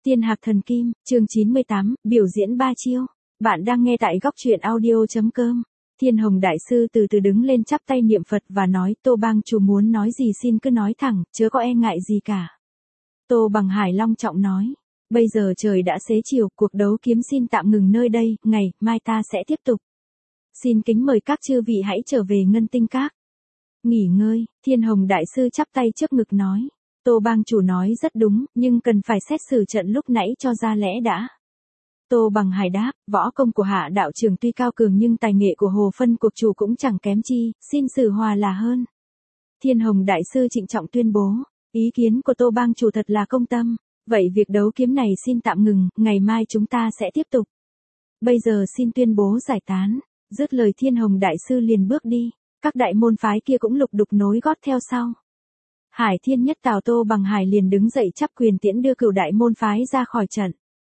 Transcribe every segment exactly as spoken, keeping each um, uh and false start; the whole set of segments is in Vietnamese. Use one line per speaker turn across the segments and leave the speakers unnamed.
Tiên Hạc Thần Kim, chương chín mươi tám, biểu diễn ba chiêu. Bạn đang nghe tại góc truyện audio.com. Thiên Hồng Đại Sư từ từ đứng lên chắp tay niệm Phật và nói, Tô Bang chủ muốn nói gì xin cứ nói thẳng, chớ có e ngại gì cả. Tô Bằng Hải long trọng nói, bây giờ trời đã xế chiều, cuộc đấu kiếm xin tạm ngừng nơi đây, ngày mai ta sẽ tiếp tục. Xin kính mời các chư vị hãy trở về Ngân Tinh Các. Nghỉ ngơi, Thiên Hồng Đại Sư chắp tay trước ngực nói. Tô Bang chủ nói rất đúng, nhưng cần phải xét xử trận lúc nãy cho ra lẽ đã. Tô Bằng Hải đáp, võ công của Hạ đạo trưởng tuy cao cường nhưng tài nghệ của Hồ Phân cuộc chủ cũng chẳng kém chi, xin xử hòa là hơn. Thiên Hồng Đại Sư trịnh trọng tuyên bố, ý kiến của Tô Bang chủ thật là công tâm, vậy việc đấu kiếm này xin tạm ngừng, ngày mai chúng ta sẽ tiếp tục. Bây giờ xin tuyên bố giải tán. Dứt lời Thiên Hồng Đại Sư liền bước đi, các đại môn phái kia cũng lục đục nối gót theo sau. Hải Thiên Nhất Tào Tô Bằng Hải liền đứng dậy chắp quyền tiễn đưa cửu đại môn phái ra khỏi trận.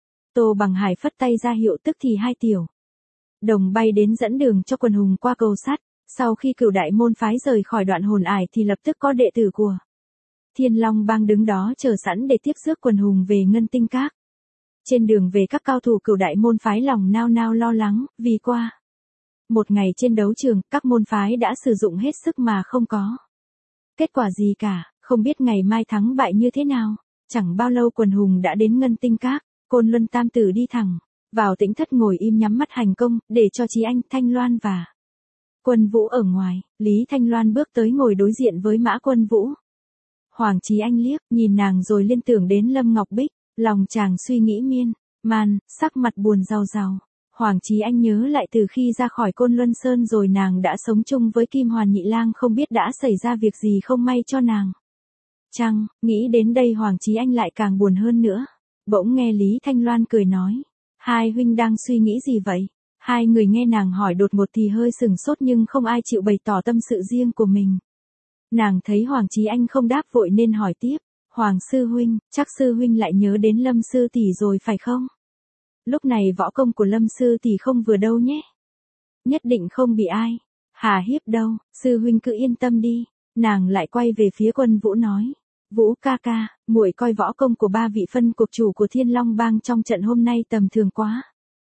Tô Bằng Hải phất tay ra hiệu tức thì hai tiểu đồng bay đến dẫn đường cho quần hùng qua cầu sắt. Sau khi cửu đại môn phái rời khỏi đoạn hồn ải thì lập tức có đệ tử của Thiên Long Bang đứng đó chờ sẵn để tiếp rước quần hùng về Ngân Tinh Các. Trên đường về các cao thủ cửu đại môn phái lòng nao nao lo lắng, vì qua một ngày trên đấu trường, các môn phái đã sử dụng hết sức mà không có kết quả gì cả, không biết ngày mai thắng bại như thế nào. Chẳng bao lâu quần hùng đã đến Ngân Tinh Các, Côn Luân Tam Tử đi thẳng vào tĩnh thất ngồi im nhắm mắt hành công, để cho Chí Anh, Thanh Loan và Quân Vũ ở ngoài. Lý Thanh Loan bước tới ngồi đối diện với Mã Quân Vũ. Hoàng Chí Anh liếc, nhìn nàng rồi liên tưởng đến Lâm Ngọc Bích, lòng chàng suy nghĩ miên man, sắc mặt buồn rầu rầu. Hoàng Chí Anh nhớ lại từ khi ra khỏi Côn Luân Sơn rồi nàng đã sống chung với Kim Hoàn Nhị Lang, không biết đã xảy ra việc gì không may cho nàng chăng. Nghĩ đến đây Hoàng Chí Anh lại càng buồn hơn nữa. Bỗng nghe Lý Thanh Loan cười nói, hai huynh đang suy nghĩ gì vậy? Hai người nghe nàng hỏi đột ngột thì hơi sừng sốt nhưng không ai chịu bày tỏ tâm sự riêng của mình. Nàng thấy Hoàng Chí Anh không đáp vội nên hỏi tiếp, Hoàng sư huynh, chắc sư huynh lại nhớ đến Lâm sư tỷ rồi phải không? Lúc này võ công của Lâm sư tỷ không vừa đâu nhé. Nhất định không bị ai hà hiếp đâu, sư huynh cứ yên tâm đi. Nàng lại quay về phía Quân Vũ nói, Vũ ca ca, muội coi võ công của ba vị phân cuộc chủ của Thiên Long Bang trong trận hôm nay tầm thường quá.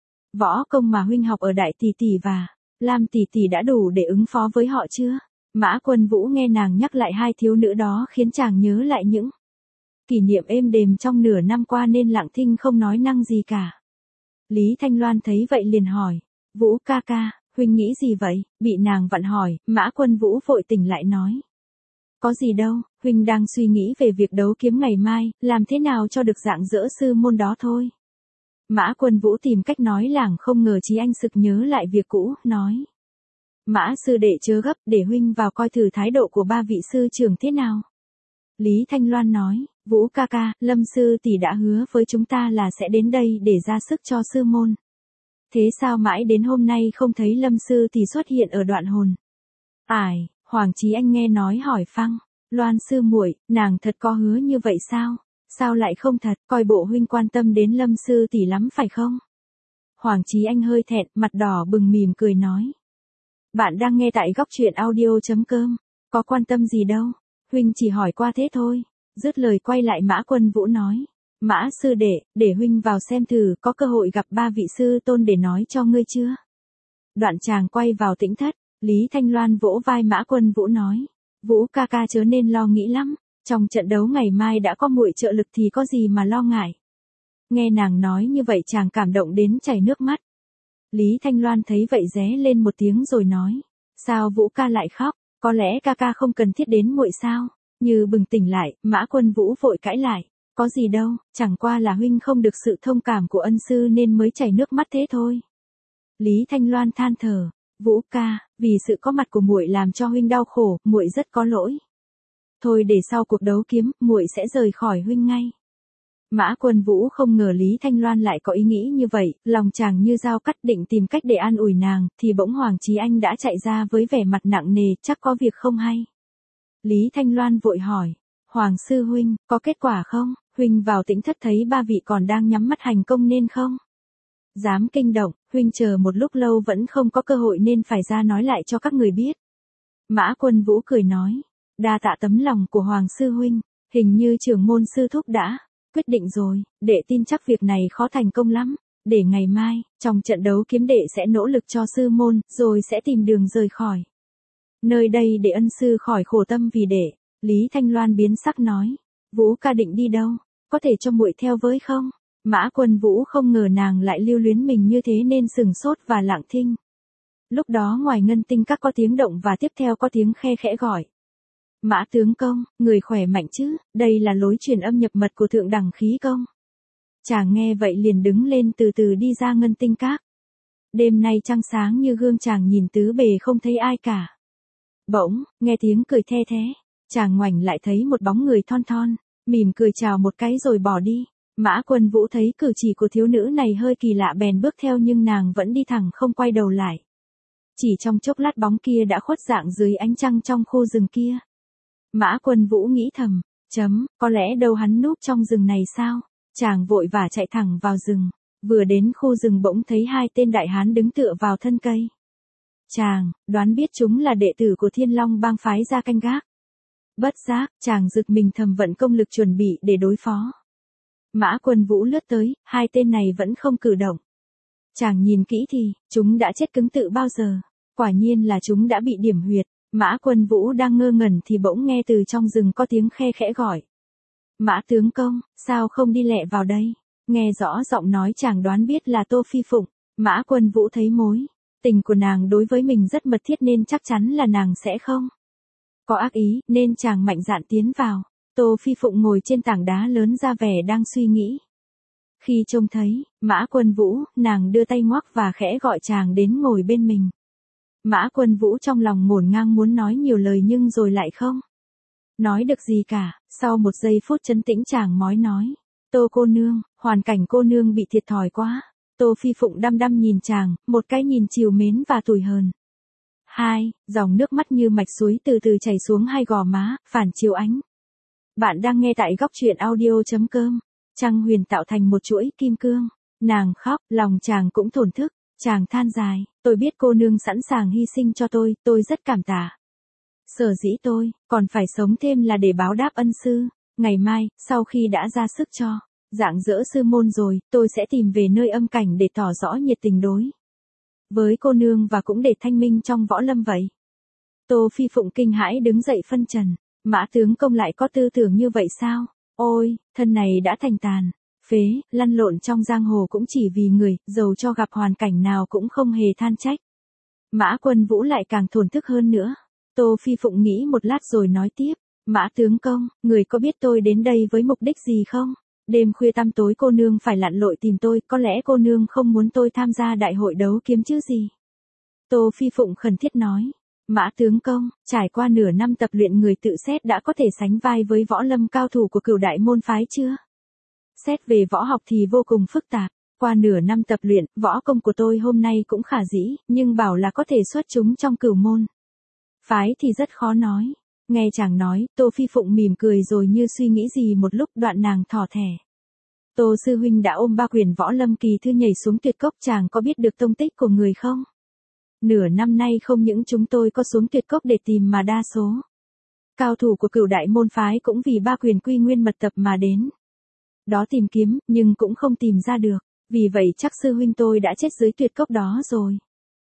Võ công mà huynh học ở Đại tỷ tỷ và Lam tỷ tỷ đã đủ để ứng phó với họ chưa? Mã Quân Vũ nghe nàng nhắc lại hai thiếu nữ đó khiến chàng nhớ lại những kỷ niệm êm đềm trong nửa năm qua nên lặng thinh không nói năng gì cả. Lý Thanh Loan thấy vậy liền hỏi, Vũ ca ca, huynh nghĩ gì vậy? Bị nàng vặn hỏi, Mã Quân Vũ vội tỉnh lại nói, có gì đâu, huynh đang suy nghĩ về việc đấu kiếm ngày mai, làm thế nào cho được dạng dỡ sư môn đó thôi. Mã Quân Vũ tìm cách nói làng không ngờ Chí Anh sực nhớ lại việc cũ, nói, Mã sư đệ chớ gấp, để huynh vào coi thử thái độ của ba vị sư trưởng thế nào. Lý Thanh Loan nói, Vũ ca ca, Lâm sư tỷ đã hứa với chúng ta là sẽ đến đây để ra sức cho sư môn. Thế sao mãi đến hôm nay không thấy Lâm sư tỷ xuất hiện ở đoạn hồn ải? Hoàng Chí Anh nghe nói hỏi phăng, Loan sư muội, nàng thật có hứa như vậy sao? Sao lại không thật, coi bộ huynh quan tâm đến Lâm sư tỷ lắm phải không? Hoàng Chí Anh hơi thẹn, mặt đỏ bừng mỉm cười nói, bạn đang nghe tại góc truyện audio.com, có quan tâm gì đâu, huynh chỉ hỏi qua thế thôi. Dứt lời quay lại Mã Quân Vũ nói, Mã sư đệ, để huynh vào xem thử có cơ hội gặp ba vị sư tôn để nói cho ngươi chưa. Đoạn chàng quay vào tĩnh thất. Lý Thanh Loan vỗ vai Mã Quân Vũ nói, Vũ ca ca chớ nên lo nghĩ lắm, trong trận đấu ngày mai đã có muội trợ lực thì có gì mà lo ngại. Nghe nàng nói như vậy chàng cảm động đến chảy nước mắt. Lý Thanh Loan thấy vậy ré lên một tiếng rồi nói, sao Vũ ca lại khóc, có lẽ ca ca không cần thiết đến muội sao? Như bừng tỉnh lại, Mã Quân Vũ vội cãi lại, có gì đâu, chẳng qua là huynh không được sự thông cảm của ân sư nên mới chảy nước mắt thế thôi. Lý Thanh Loan than thở, Vũ ca, vì sự có mặt của muội làm cho huynh đau khổ, muội rất có lỗi. Thôi để sau cuộc đấu kiếm, muội sẽ rời khỏi huynh ngay. Mã Quân Vũ không ngờ Lý Thanh Loan lại có ý nghĩ như vậy, lòng chàng như dao cắt, định tìm cách để an ủi nàng, thì bỗng Hoàng Chí Anh đã chạy ra với vẻ mặt nặng nề, chắc có việc không hay. Lý Thanh Loan vội hỏi, Hoàng sư huynh, có kết quả không? Huynh vào tĩnh thất thấy ba vị còn đang nhắm mắt hành công nên không dám kinh động, huynh chờ một lúc lâu vẫn không có cơ hội nên phải ra nói lại cho các người biết. Mã Quân Vũ cười nói, đa tạ tấm lòng của Hoàng sư huynh, hình như trưởng môn sư thúc đã quyết định rồi, đệ tin chắc việc này khó thành công lắm. Để ngày mai, trong trận đấu kiếm đệ sẽ nỗ lực cho sư môn, rồi sẽ tìm đường rời khỏi nơi đây để ân sư khỏi khổ tâm vì đệ. Lý Thanh Loan biến sắc nói, Vũ ca định đi đâu, có thể cho muội theo với không? Mã Quân Vũ không ngờ nàng lại lưu luyến mình như thế nên sừng sốt và lặng thinh. Lúc đó ngoài ngân tinh các có tiếng động và tiếp theo có tiếng khe khẽ gọi. Mã tướng công, người khỏe mạnh chứ, đây là lối truyền âm nhập mật của thượng đẳng khí công. Chàng nghe vậy liền đứng lên từ từ đi ra ngân tinh các. Đêm nay trăng sáng như gương, chàng nhìn tứ bề không thấy ai cả. Bỗng, nghe tiếng cười the thế, chàng ngoảnh lại thấy một bóng người thon thon, mỉm cười chào một cái rồi bỏ đi. Mã Quân Vũ thấy cử chỉ của thiếu nữ này hơi kỳ lạ bèn bước theo nhưng nàng vẫn đi thẳng không quay đầu lại. Chỉ trong chốc lát bóng kia đã khuất dạng dưới ánh trăng trong khu rừng kia. Mã Quân Vũ nghĩ thầm, chấm, có lẽ đâu hắn núp trong rừng này sao? Chàng vội vã chạy thẳng vào rừng, vừa đến khu rừng bỗng thấy hai tên đại hán đứng tựa vào thân cây. Chàng, đoán biết chúng là đệ tử của Thiên Long bang phái ra canh gác. Bất giác, chàng giật mình thầm vận công lực chuẩn bị để đối phó. Mã Quân Vũ lướt tới, hai tên này vẫn không cử động. Chàng nhìn kỹ thì, chúng đã chết cứng tự bao giờ. Quả nhiên là chúng đã bị điểm huyệt. Mã Quân Vũ đang ngơ ngẩn thì bỗng nghe từ trong rừng có tiếng khe khẽ gọi. Mã tướng công, sao không đi lẹ vào đây? Nghe rõ giọng nói chàng đoán biết là Tô Phi Phụng. Mã Quân Vũ thấy mối tình của nàng đối với mình rất mật thiết nên chắc chắn là nàng sẽ không có ác ý, nên chàng mạnh dạn tiến vào. Tô Phi Phụng ngồi trên tảng đá lớn ra vẻ đang suy nghĩ. Khi trông thấy Mã Quân Vũ, nàng đưa tay ngoắc và khẽ gọi chàng đến ngồi bên mình. Mã Quân Vũ trong lòng ngổn ngang muốn nói nhiều lời nhưng rồi lại không nói được gì cả. Sau một giây phút trấn tĩnh chàng mói nói, Tô cô nương, hoàn cảnh cô nương bị thiệt thòi quá. Tô Phi Phụng đăm đăm nhìn chàng, một cái nhìn trìu mến và tủi hờn. Hai, dòng nước mắt như mạch suối từ từ chảy xuống hai gò má, phản chiếu ánh. Bạn đang nghe tại góc truyện audio.com. Trăng Huyền tạo thành một chuỗi kim cương. Nàng khóc, lòng chàng cũng thổn thức. Chàng than dài, tôi biết cô nương sẵn sàng hy sinh cho tôi, tôi rất cảm tạ. Sở dĩ tôi, còn phải sống thêm là để báo đáp ân sư. Ngày mai, sau khi đã ra sức cho rạng rỡ sư môn rồi, tôi sẽ tìm về nơi âm cảnh để tỏ rõ nhiệt tình đối với cô nương và cũng để thanh minh trong võ lâm vậy. Tô Phi Phụng kinh hãi đứng dậy phân trần. Mã tướng công lại có tư tưởng như vậy sao? Ôi, thân này đã thành tàn phế, lăn lộn trong giang hồ cũng chỉ vì người, dầu cho gặp hoàn cảnh nào cũng không hề than trách. Mã Quân Vũ lại càng thổn thức hơn nữa. Tô Phi Phụng nghĩ một lát rồi nói tiếp, Mã tướng công, người có biết tôi đến đây với mục đích gì không? Đêm khuya tăm tối cô nương phải lặn lội tìm tôi, có lẽ cô nương không muốn tôi tham gia đại hội đấu kiếm chứ gì? Tô Phi Phụng khẩn thiết nói, Mã tướng công, trải qua nửa năm tập luyện người tự xét đã có thể sánh vai với võ lâm cao thủ của cửu đại môn phái chưa? Xét về võ học thì vô cùng phức tạp. Qua nửa năm tập luyện, võ công của tôi hôm nay cũng khả dĩ, nhưng bảo là có thể xuất chúng trong cửu môn phái thì rất khó nói. Nghe chàng nói, Tô Phi Phụng mỉm cười rồi như suy nghĩ gì một lúc, đoạn nàng thỏ thẻ. Tô sư huynh đã ôm ba quyển võ lâm kỳ thư nhảy xuống tuyệt cốc, chàng có biết được tông tích của người không? Nửa năm nay không những chúng tôi có xuống tuyệt cốc để tìm mà đa số cao thủ của cửu đại môn phái cũng vì ba quyển quy nguyên mật tập mà đến đó tìm kiếm, nhưng cũng không tìm ra được. Vì vậy chắc sư huynh tôi đã chết dưới tuyệt cốc đó rồi.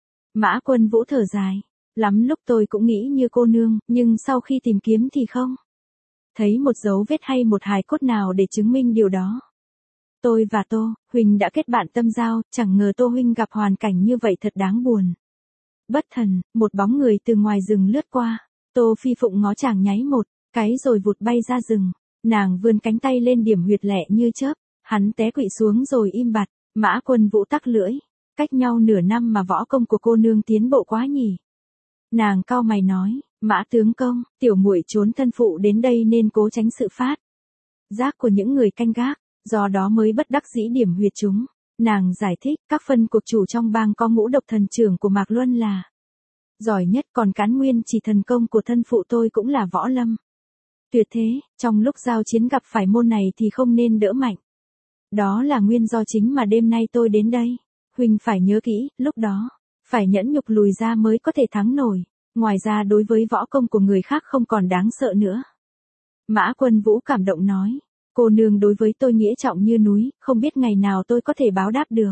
Mã Quân Vũ thở dài. Lắm lúc tôi cũng nghĩ như cô nương, nhưng sau khi tìm kiếm thì không thấy một dấu vết hay một hài cốt nào để chứng minh điều đó. Tôi và Tô huynh đã kết bạn tâm giao, chẳng ngờ Tô huynh gặp hoàn cảnh như vậy thật đáng buồn. Bất thần, một bóng người từ ngoài rừng lướt qua. Tô Phi Phụng ngó chàng nháy một cái rồi vụt bay ra rừng. Nàng vươn cánh tay lên điểm huyệt lẹ như chớp. Hắn té quỵ xuống rồi im bặt. Mã Quân Vũ tắc lưỡi. Cách nhau nửa năm mà võ công của cô nương tiến bộ quá nhỉ. Nàng cau mày nói, Mã tướng công, tiểu muội trốn thân phụ đến đây nên cố tránh sự phát giác của những người canh gác, do đó mới bất đắc dĩ điểm huyệt chúng. Nàng giải thích, các phân cuộc chủ trong bang có ngũ độc thần trưởng của Mạc Luân là giỏi nhất, còn Cán Nguyên chỉ thần công của thân phụ tôi cũng là võ lâm tuyệt thế, trong lúc giao chiến gặp phải môn này thì không nên đỡ mạnh. Đó là nguyên do chính mà đêm nay tôi đến đây. Huynh phải nhớ kỹ, lúc đó phải nhẫn nhục lùi ra mới có thể thắng nổi. Ngoài ra đối với võ công của người khác không còn đáng sợ nữa. Mã Quân Vũ cảm động nói, Cô nương đối với tôi nghĩa trọng như núi, không biết ngày nào tôi có thể báo đáp được.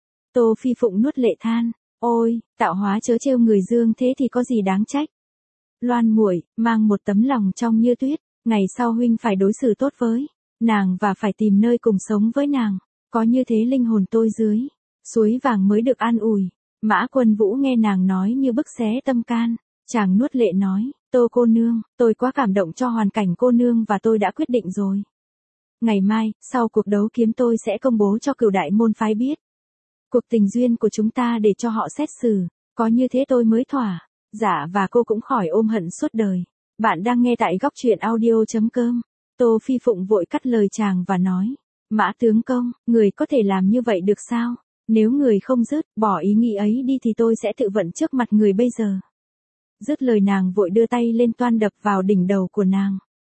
Tô Phi Phụng nuốt lệ than, ôi, tạo hóa chớ trêu người dương thế thì có gì đáng trách. Loan muội, mang một tấm lòng trong như tuyết, ngày sau huynh phải đối xử tốt với nàng và phải tìm nơi cùng sống với nàng, có như thế linh hồn tôi dưới suối vàng mới được an ủi. Mã Quân Vũ nghe nàng nói như bức xé tâm can, chàng nuốt lệ nói, Tô cô nương, tôi quá cảm động cho hoàn cảnh cô nương và tôi đã quyết định rồi. Ngày mai, sau cuộc đấu kiếm tôi sẽ công bố cho cửu đại môn phái biết cuộc tình duyên của chúng ta để cho họ xét xử, có như thế tôi mới thỏa. Dạ và cô cũng khỏi ôm hận suốt đời. Bạn đang nghe tại góc truyện audio.com. Tô Phi Phụng vội cắt lời chàng và nói, Mã tướng công, người có thể làm như vậy được sao? Nếu người không dứt, bỏ ý nghĩ ấy đi thì tôi sẽ tự vận trước mặt người bây giờ. Dứt lời nàng vội đưa tay lên toan đập vào đỉnh đầu của nàng.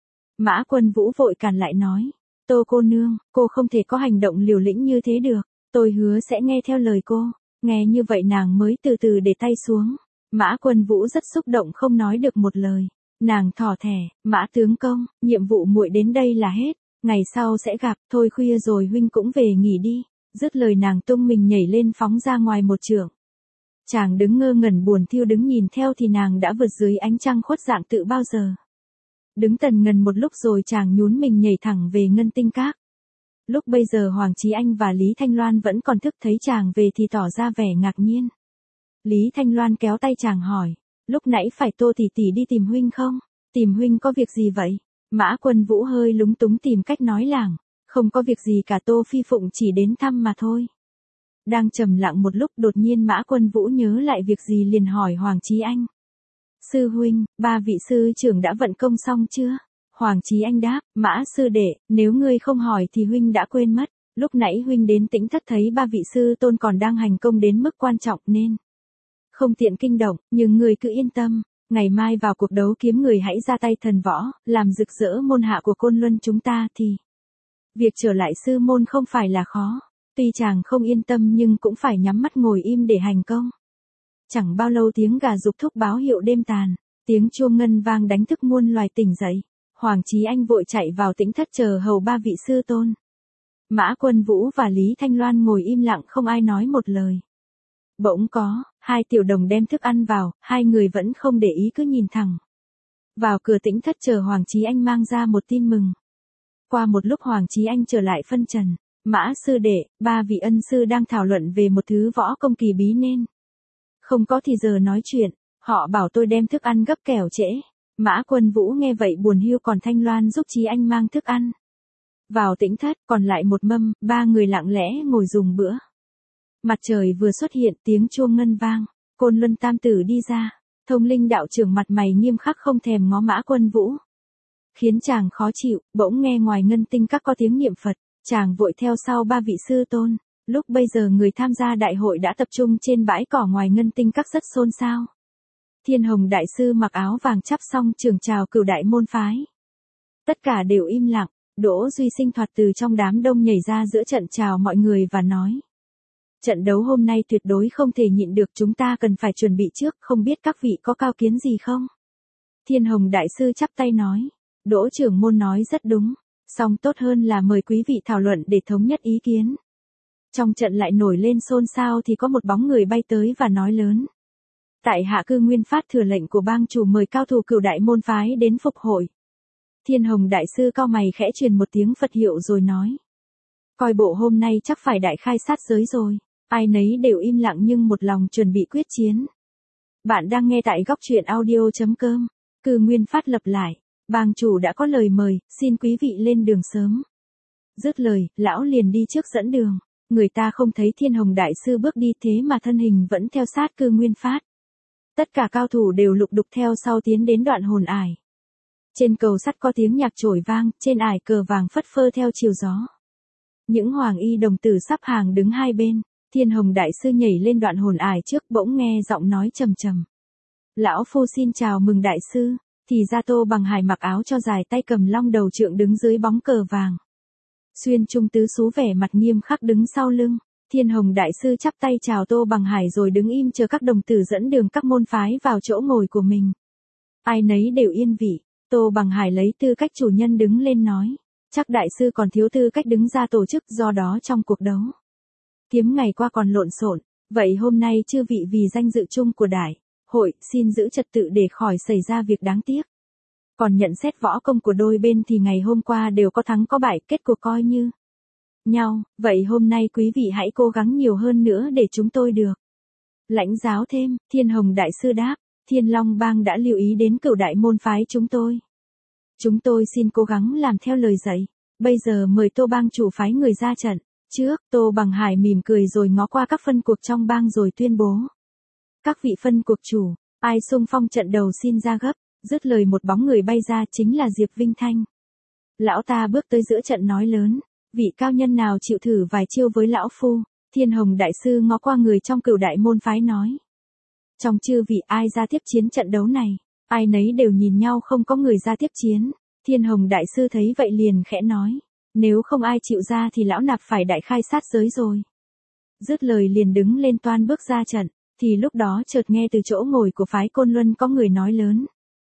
Mã Quân Vũ vội cản lại nói, Tô cô nương, cô không thể có hành động liều lĩnh như thế được, tôi hứa sẽ nghe theo lời cô. Nghe như vậy nàng mới từ từ để tay xuống. Mã Quân Vũ rất xúc động không nói được một lời. Nàng thỏ thẻ, Mã tướng công, nhiệm vụ muội đến đây là hết, ngày sau sẽ gặp, thôi khuya rồi huynh cũng về nghỉ đi. Dứt lời nàng tung mình nhảy lên phóng ra ngoài một trượng. Chàng đứng ngơ ngẩn buồn thiêu đứng nhìn theo thì nàng đã vượt dưới ánh trăng khuất dạng tự bao giờ. Đứng tần ngần một lúc rồi chàng nhún mình nhảy thẳng về Ngân Tinh Các. Lúc bây giờ Hoàng Chí Anh và Lý Thanh Loan vẫn còn thức thấy chàng về thì tỏ ra vẻ ngạc nhiên. Lý Thanh Loan kéo tay chàng hỏi, lúc nãy phải Tô tỷ tỷ đi tìm huynh không? Tìm huynh có việc gì vậy? Mã Quân Vũ hơi lúng túng tìm cách nói làng, không có việc gì cả, Tô Phi Phụng chỉ đến thăm mà thôi. Đang trầm lặng một lúc đột nhiên Mã Quân Vũ nhớ lại việc gì liền hỏi Hoàng Chí Anh. Sư huynh, ba vị sư trưởng đã vận công xong chưa? Hoàng Chí Anh đáp, Mã sư đệ, nếu ngươi không hỏi thì huynh đã quên mất. Lúc nãy huynh đến Tĩnh Thất thấy ba vị sư tôn còn đang hành công đến mức quan trọng nên không tiện kinh động, nhưng người cứ yên tâm, ngày mai vào cuộc đấu kiếm người hãy ra tay thần võ, làm rực rỡ môn hạ của Côn Luân chúng ta thì việc trở lại sư môn không phải là khó. Tuy chàng không yên tâm nhưng cũng phải nhắm mắt ngồi im để hành công. Chẳng bao lâu tiếng gà rục thúc báo hiệu đêm tàn, tiếng chuông ngân vang đánh thức muôn loài tỉnh dậy. Hoàng Chí Anh vội chạy vào Tĩnh Thất chờ hầu ba vị sư tôn. Mã Quân Vũ và Lý Thanh Loan ngồi im lặng không ai nói một lời. Bỗng có hai tiểu đồng đem thức ăn vào, hai người vẫn không để ý cứ nhìn thẳng vào cửa Tĩnh Thất chờ Hoàng Chí Anh mang ra một tin mừng. Qua một lúc Hoàng Chí Anh trở lại phân trần, Mã sư đệ, ba vị ân sư đang thảo luận về một thứ võ công kỳ bí nên không có thì giờ nói chuyện, họ bảo tôi đem thức ăn gấp kẻo trễ. Mã Quân Vũ nghe vậy buồn hiu còn Thanh Loan giúp Chí Anh mang thức ăn vào Tĩnh Thất, còn lại một mâm, ba người lặng lẽ ngồi dùng bữa. Mặt trời vừa xuất hiện, tiếng chuông ngân vang, Côn Luân Tam tử đi ra, Thông Linh đạo trưởng mặt mày nghiêm khắc không thèm ngó Mã Quân Vũ, khiến chàng khó chịu. Bỗng nghe ngoài Ngân Tinh Các có tiếng niệm Phật, chàng vội theo sau ba vị sư tôn. Lúc bây giờ người tham gia đại hội đã tập trung trên bãi cỏ ngoài Ngân Tinh Các rất xôn xao. Thiên Hồng đại sư mặc áo vàng chắp song trường chào cửu đại môn phái. Tất cả đều im lặng. Đỗ Duy Sinh thoạt từ trong đám đông nhảy ra giữa trận chào mọi người và nói: Trận đấu hôm nay tuyệt đối không thể nhịn được, chúng ta cần phải chuẩn bị trước, không biết các vị có cao kiến gì không? Thiên Hồng đại sư chắp tay nói: Đỗ trưởng môn nói rất đúng, song tốt hơn là mời quý vị thảo luận để thống nhất ý kiến. Trong trận lại nổi lên xôn xao thì có một bóng người bay tới và nói lớn: Tại hạ Cư Nguyên Phát thừa lệnh của bang chủ mời cao thủ cửu đại môn phái đến phục hội. Thiên Hồng đại sư cau mày khẽ truyền một tiếng Phật hiệu rồi nói: Coi bộ hôm nay chắc phải đại khai sát giới rồi. Ai nấy đều im lặng nhưng một lòng chuẩn bị quyết chiến. Bạn đang nghe tại góc truyện audio.com. Cư Nguyên Phát lập lại: Bang chủ đã có lời mời, xin quý vị lên đường sớm. Dứt lời, lão liền đi trước dẫn đường. Người ta không thấy Thiên Hồng đại sư bước đi thế mà thân hình vẫn theo sát Cư Nguyên Phát. Tất cả cao thủ đều lục đục theo sau tiến đến đoạn hồn ải. Trên cầu sắt có tiếng nhạc chổi vang, trên ải cờ vàng phất phơ theo chiều gió. Những hoàng y đồng tử sắp hàng đứng hai bên. Thiên Hồng đại sư nhảy lên đoạn hồn ải trước, bỗng nghe giọng nói trầm trầm: Lão phu xin chào mừng đại sư. Thì ra Tô Bằng Hải mặc áo cho dài, tay cầm long đầu trượng đứng dưới bóng cờ vàng. Xuyên trung tứ xú vẻ mặt nghiêm khắc đứng sau lưng. Thiên Hồng đại sư chắp tay chào Tô Bằng Hải rồi đứng im chờ các đồng tử dẫn đường các môn phái vào chỗ ngồi của mình. Ai nấy đều yên vị. Tô Bằng Hải lấy tư cách chủ nhân đứng lên nói: Chắc đại sư còn thiếu tư cách đứng ra tổ chức, do đó trong cuộc đấu kiếm ngày qua còn lộn xộn, vậy hôm nay chư vị vì danh dự chung của đại hội, xin giữ trật tự để khỏi xảy ra việc đáng tiếc. Còn nhận xét võ công của đôi bên thì ngày hôm qua đều có thắng có bại, kết cuộc coi như nhau, vậy hôm nay quý vị hãy cố gắng nhiều hơn nữa để chúng tôi được lãnh giáo thêm. Thiên Hồng đại sư đáp, Thiên Long Bang đã lưu ý đến cửu đại môn phái chúng tôi. Chúng tôi xin cố gắng làm theo lời dạy. Bây giờ mời Tô bang chủ phái người ra trận. Trước, Tô Bằng Hải mỉm cười rồi ngó qua các phân cuộc trong bang rồi tuyên bố. Các vị phân cuộc chủ, ai xung phong trận đầu xin ra gấp. Dứt lời một bóng người bay ra, chính là Diệp Vinh Thanh. Lão ta bước tới giữa trận nói lớn, vị cao nhân nào chịu thử vài chiêu với lão phu. Thiên Hồng đại sư ngó qua người trong cửu đại môn phái nói. Trong chư vị ai ra tiếp chiến trận đấu này, ai nấy đều nhìn nhau không có người ra tiếp chiến. Thiên Hồng đại sư thấy vậy liền khẽ nói, nếu không ai chịu ra thì lão nạp phải đại khai sát giới rồi. Dứt lời liền đứng lên toan bước ra trận, thì lúc đó chợt nghe từ chỗ ngồi của phái Côn Luân có người nói lớn.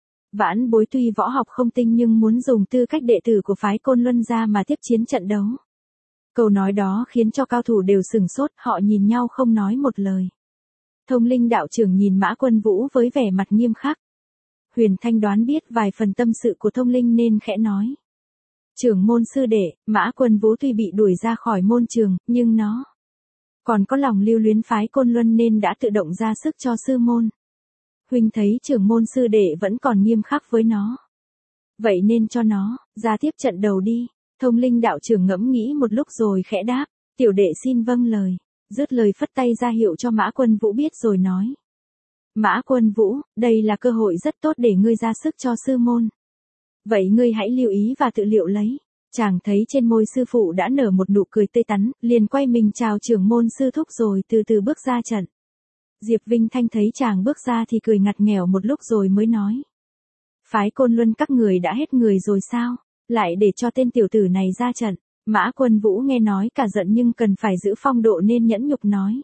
Vãn bối tuy võ học không tinh nhưng muốn dùng tư cách đệ tử của phái Côn Luân ra mà tiếp chiến trận đấu. Câu nói đó khiến cho cao thủ đều sửng sốt, họ nhìn nhau không nói một lời. Thông Linh đạo trưởng nhìn Mã Quân Vũ với vẻ mặt nghiêm khắc. Huyền Thanh đoán biết vài phần tâm sự của Thông Linh nên khẽ nói. Trưởng môn sư đệ, Mã Quân Vũ tuy bị đuổi ra khỏi môn trường, nhưng nó còn có lòng lưu luyến phái Côn Luân nên đã tự động ra sức cho sư môn. Huynh thấy trưởng môn sư đệ vẫn còn nghiêm khắc với nó. Vậy nên cho nó ra tiếp trận đầu đi. Thông Linh đạo trưởng ngẫm nghĩ một lúc rồi khẽ đáp, tiểu đệ xin vâng lời. Dứt lời phất tay ra hiệu cho Mã Quân Vũ biết rồi nói. Mã Quân Vũ, đây là cơ hội rất tốt để ngươi ra sức cho sư môn. Vậy ngươi hãy lưu ý và tự liệu lấy. Chàng thấy trên môi sư phụ đã nở một nụ cười tươi tắn, liền quay mình chào trưởng môn sư thúc rồi từ từ bước ra trận. Diệp Vinh Thanh thấy chàng bước ra thì cười ngặt nghèo một lúc rồi mới nói. Phái Côn Luân các người đã hết người rồi sao? Lại để cho tên tiểu tử này ra trận. Mã Quân Vũ nghe nói cả giận nhưng cần phải giữ phong độ nên nhẫn nhục nói.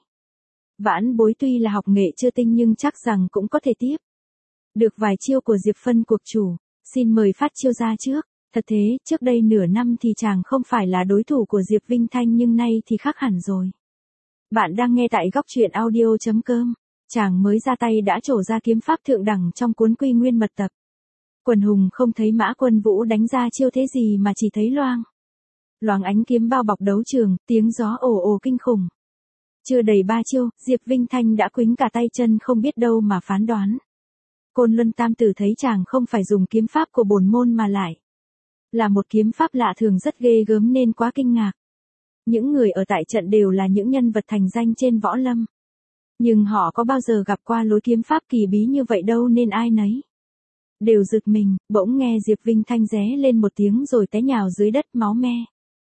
Vãn bối tuy là học nghệ chưa tinh nhưng chắc rằng cũng có thể tiếp được vài chiêu của Diệp phân cuộc chủ. Xin mời phát chiêu ra trước. Thật thế, trước đây nửa năm thì chàng không phải là đối thủ của Diệp Vinh Thanh nhưng nay thì khác hẳn rồi. Bạn đang nghe tại góc truyện audio chấm com. Chàng mới ra tay đã trổ ra kiếm pháp thượng đẳng trong cuốn Quy Nguyên mật tập. Quần hùng không thấy Mã Quân Vũ đánh ra chiêu thế gì mà chỉ thấy loang loáng ánh kiếm bao bọc đấu trường, tiếng gió ồ ồ kinh khủng. Chưa đầy ba chiêu, Diệp Vinh Thanh đã quĩnh cả tay chân không biết đâu mà phán đoán. Côn Luân Tam Tử thấy chàng không phải dùng kiếm pháp của bổn môn mà lại là một kiếm pháp lạ thường rất ghê gớm nên quá kinh ngạc. Những người ở tại trận đều là những nhân vật thành danh trên võ lâm. Nhưng họ có bao giờ gặp qua lối kiếm pháp kỳ bí như vậy đâu nên ai nấy đều giật mình. Bỗng nghe Diệp Vinh Thanh ré lên một tiếng rồi té nhào dưới đất máu me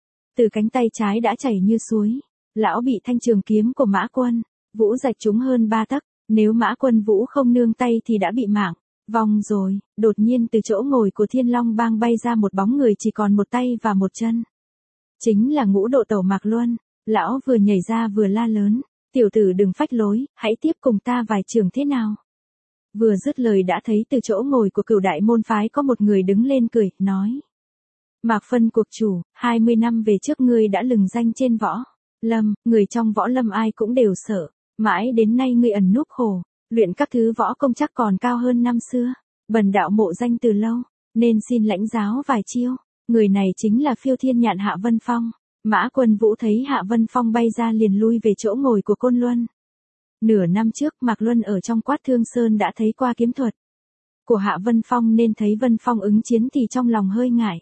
từ cánh tay trái đã chảy như suối. Lão bị thanh trường kiếm của Mã Quân Vũ rạch trúng hơn ba tấc, nếu Mã Quân Vũ không nương tay thì đã bị mạng vong rồi. Đột nhiên từ chỗ ngồi của Thiên Long Bang bay ra một bóng người chỉ còn một tay và một chân. Chính là Ngũ Độ Tẩu Mạc Luân. Lão vừa nhảy ra vừa la lớn, tiểu tử đừng phách lối, hãy tiếp cùng ta vài trường thế nào. Vừa dứt lời đã thấy từ chỗ ngồi của cửu đại môn phái có một người đứng lên cười, nói. Mạc Phân cuộc chủ, hai mươi năm về trước ngươi đã lừng danh trên võ lâm, người trong võ lâm ai cũng đều sợ. Mãi đến nay ngươi ẩn núp khổ, luyện các thứ võ công chắc còn cao hơn năm xưa. Bần đạo mộ danh từ lâu, nên xin lãnh giáo vài chiêu. Người này chính là Phiêu Thiên Nhạn Hạ Vân Phong. Mã Quân Vũ thấy Hạ Vân Phong bay ra liền lui về chỗ ngồi của Côn Luân. Nửa năm trước Mạc Luân ở trong Quát Thương Sơn đã thấy qua kiếm thuật của Hạ Vân Phong nên thấy Vân Phong ứng chiến thì trong lòng hơi ngại.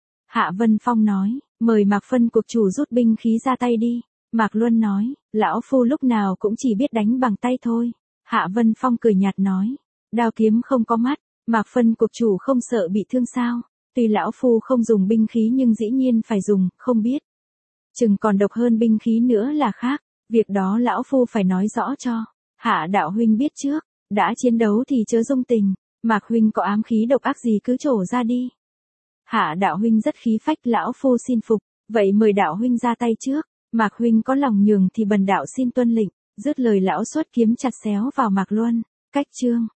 Hạ Vân Phong nói, mời Mạc Phân cuộc chủ rút binh khí ra tay đi. Mạc Luân nói, lão phu lúc nào cũng chỉ biết đánh bằng tay thôi. Hạ Vân Phong cười nhạt nói, đao kiếm không có mắt, Mạc Phân cuộc chủ không sợ bị thương sao? Tuy lão phu không dùng binh khí nhưng dĩ nhiên phải dùng, không biết chừng còn độc hơn binh khí nữa là khác. Việc đó lão phu phải nói rõ cho Hạ đạo huynh biết trước. Đã chiến đấu thì chớ dung tình. Mạc huynh có ám khí độc ác gì cứ trổ ra đi. Hạ đạo huynh rất khí phách, lão phu xin phục. Vậy mời đạo huynh ra tay trước. Mạc huynh có lòng nhường thì bần đạo xin tuân lệnh. Dứt lời lão xuất kiếm chặt xéo vào Mạc Luân. Cách chương